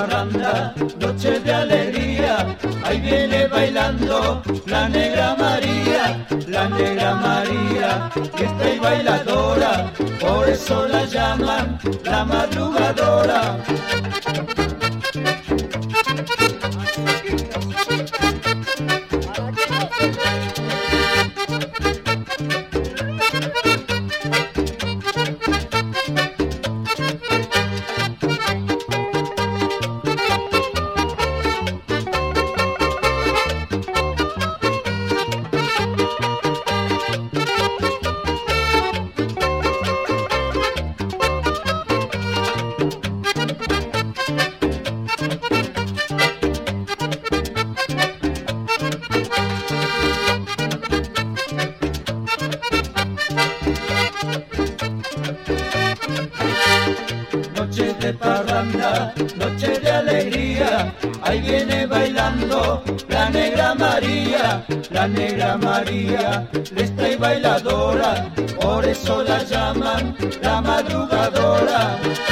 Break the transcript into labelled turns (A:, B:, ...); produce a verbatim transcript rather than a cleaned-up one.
A: parranda, noche de alegría, ahí viene bailando la negra María, la negra María, fiesta y bailadora, por eso la llaman la madrugadora. Noche de parranda, noche de alegría, ahí viene bailando la negra María, la negra María, lesta y bailadora, por eso la llaman la madrugadora.